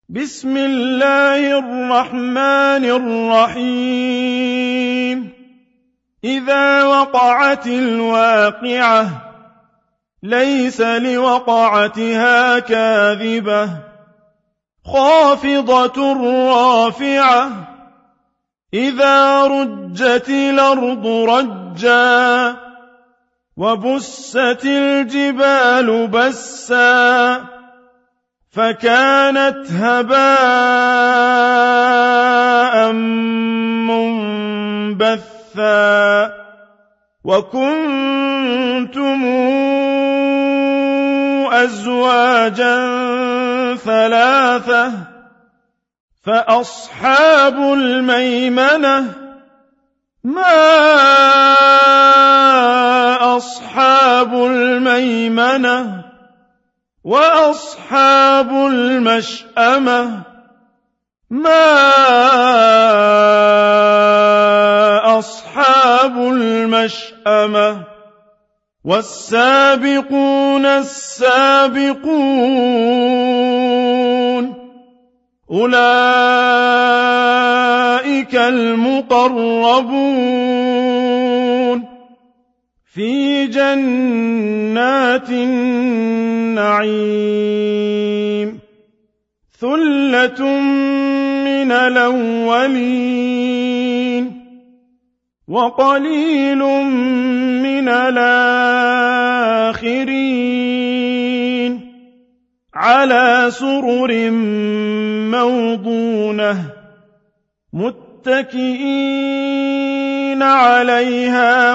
بسم الله الرحمن الرحيم إذا وقعت الواقعة ليس لوقعتها كاذبة خافضة رافعة إذا رجت الأرض رجا وبست الجبال بسا فكانت هباء منبثا وكنتم أزواجا ثلاثة فأصحاب الميمنة ما أصحاب الميمنة وأصحاب المشأمة ما أصحاب المشأمة والسابقون السابقون أولئك المقربون في جنات النعيم ثلة من الأولين وقليل من الآخرين على سرر موضونة متكئين عليها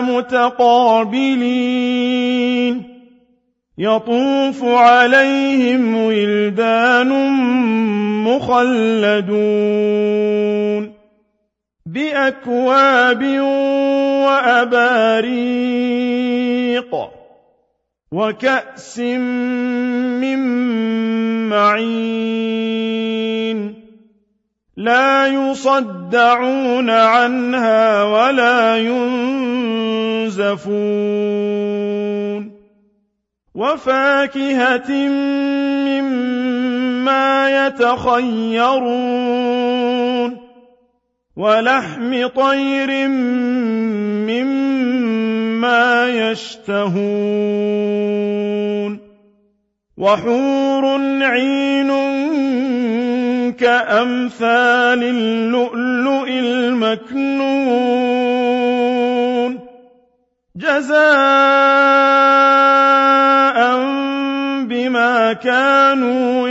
متقابلين يطوف عليهم ولدان مخلدون بأكواب وأباريق وكأس من معين لا يصدعون عنها ولا ينزفون وفاكهة مما يتخيرون ولحم طير مما يشتهون وحور عين كأمثال اللؤلؤ المكنون جزاء بما كانوا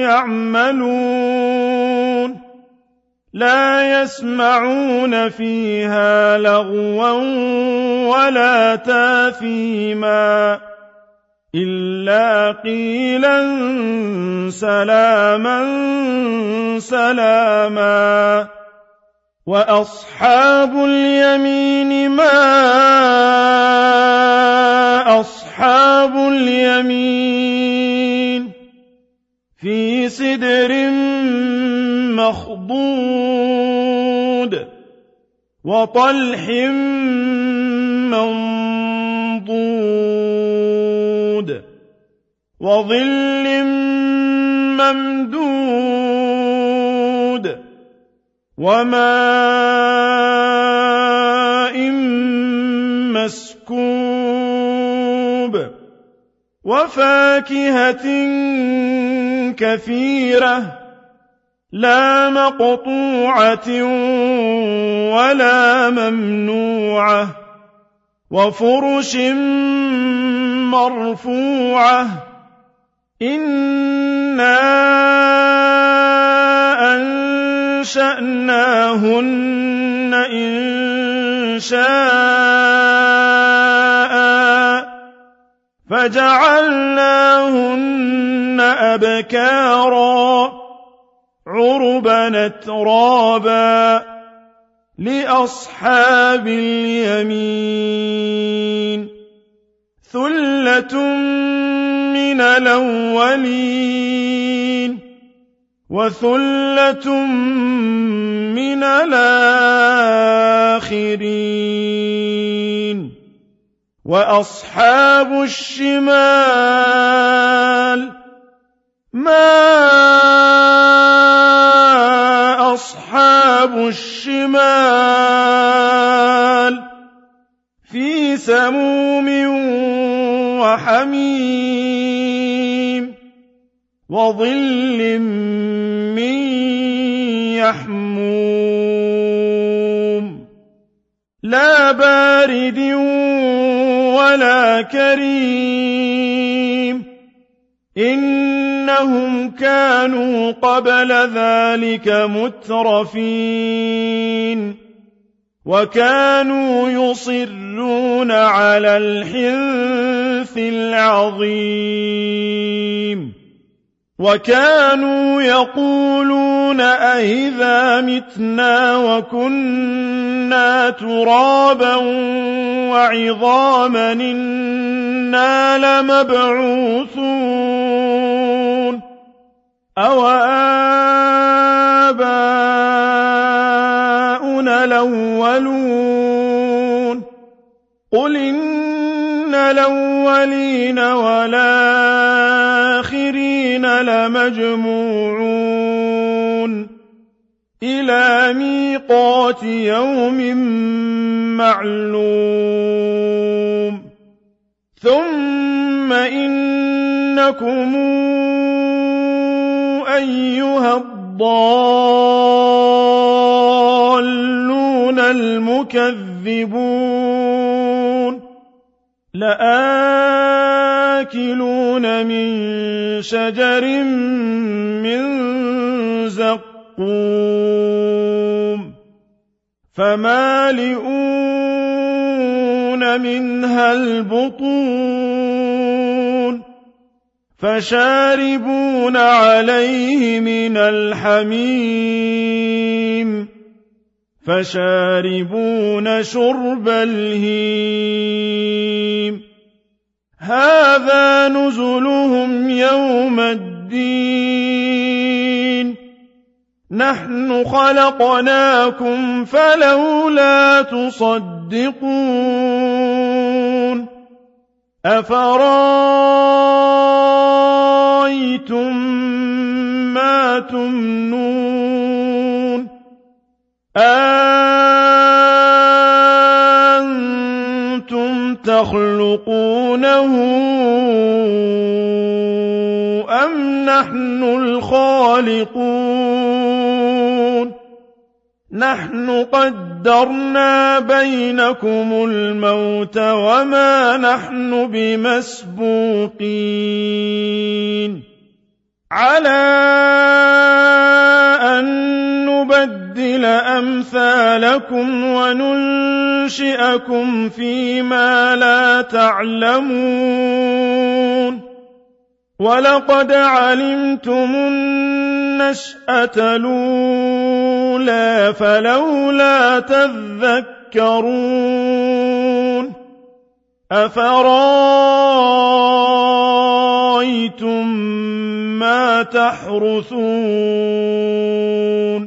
يعملون لا يسمعون فيها لغوا ولا تاثيما إلا قيلا سلاما سلاما وأصحاب اليمين ما أصحاب اليمين في سدر مخضود وطلح منضود وظل ممدود وماء مسكوب وفاكهة كثيرة لا مقطوعة ولا ممنوعة وفرش مرفوعة إنا أنشأناهن إنشاء فجعلناهن أبكارا عربا أترابا لأصحاب اليمين ثلة من الأولين وثلة من الآخرين وأصحاب الشمال ما سموم وحميم وظل من يحموم لا بارد ولا كريم إنهم كانوا قبل ذلك مترفين وكانوا يصرون على الحنث العظيم وكانوا يقولون أئذا متنا وكنا ترابا وعظاما إنا لمبعوثون أوآباؤنا الأولون قل إن الأولين والآخرين لمجموعون إلى ميقات يوم معلوم ثم إنكم أيها الضالون المكذبون لآكلون من شجر من زقوم فمالئون منها البطون فشاربون عليه من الحميم فشاربون شرب الهيم هذا نزلهم يوم الدين نحن خلقناكم فلولا تصدقون أفرأيتم ما تمنون أأنتم تخلقونه أم نحن الخالقون نحن قدرنا بينكم الموت وما نحن بمسبوقين على أن نبدل أمثالكم وننشئكم فيما لا تعلمون ولقد علمتم النشأة الأولى فلولا تذكرون أفرأيتم ما تحرثون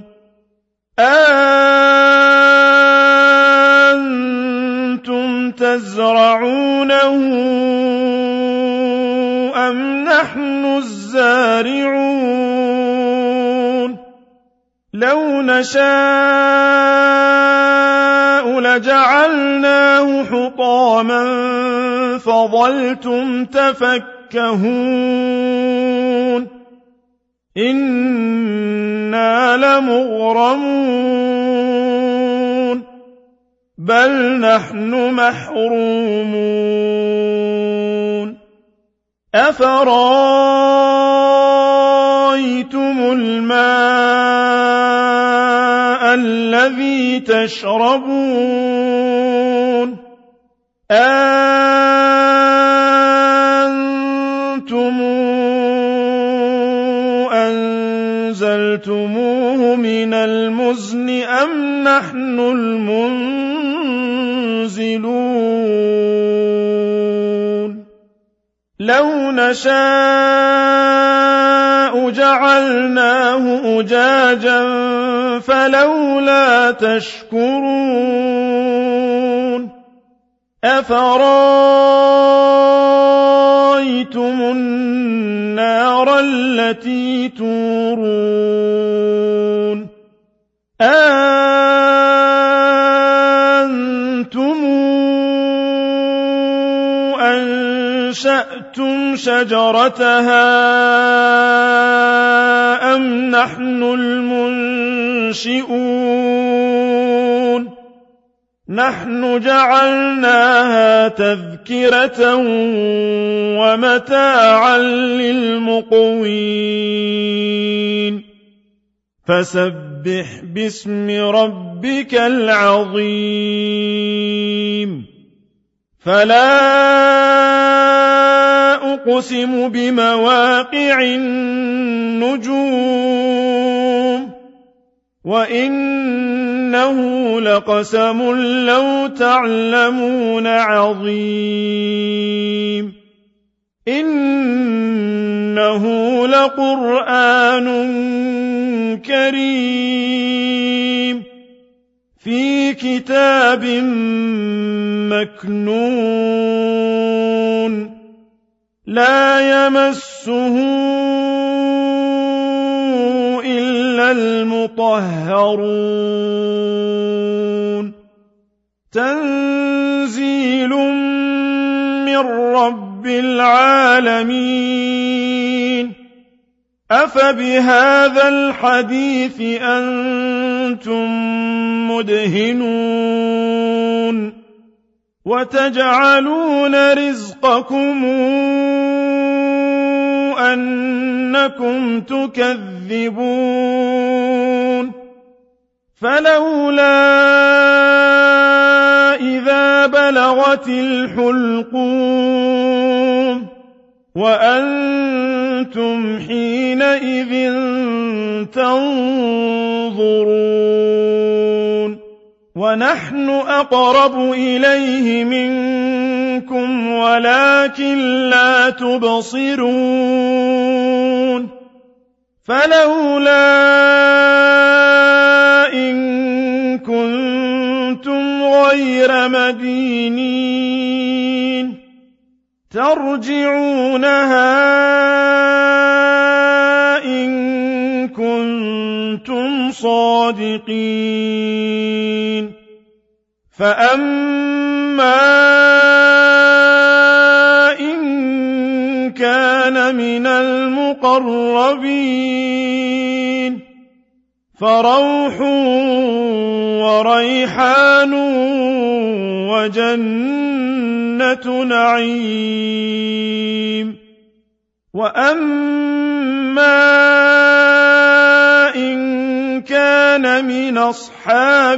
أأنتم تزرعونه أم نحن الزارعون لو نشاء لجعلناه حطاما فظلتم تفكهون إنا لمغرمون بل نحن محرومون أفرأيتم الماء الذي تشربون أنتم أنزلتموه من المزن أم نحن المنزلون لو نشاء جعلناه أجاجا فلولا تشكرون أفرأيتم النار التي تورون أنتم شجرتها أم نحن المنشئون نحن جعلناها تذكرة ومتاعا للمقوين فسبح باسم ربك العظيم فلا أقسم بمواقع النجوم وإنه لقسم لو تعلمون عظيم إنه لقرآن كريم في كتاب مكنون لا يمسه إلا المطهرون تنزيل من رب العالمين أفبهذا الحديث أنتم مدهنون وتجعلون رزقكم أنكم تكذبون فلولا إذا بلغت الحلقوم وأنتم حينئذ تنظرون ونحن أقرب إليه منكم ولكن لا تبصرون فلولا إن كنتم غير مدينين ترجعونها إن كنتم صادقين فأما إن كان من المقربين فروح وريحان وجنة نعيم وأما إن كان من أصحاب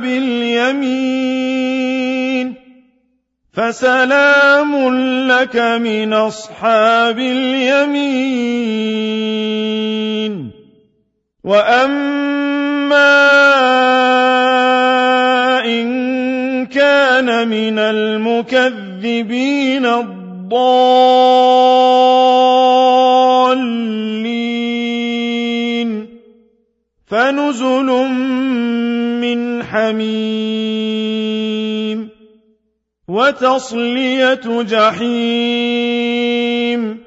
اليمين فسلام لك من أصحاب اليمين وأما إن كان من المكذبين الضالين فنزل من حميم وتصلية جحيم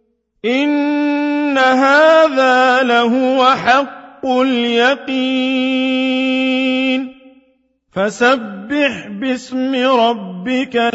إن هذا لهو حق اليقين فسبح باسم ربك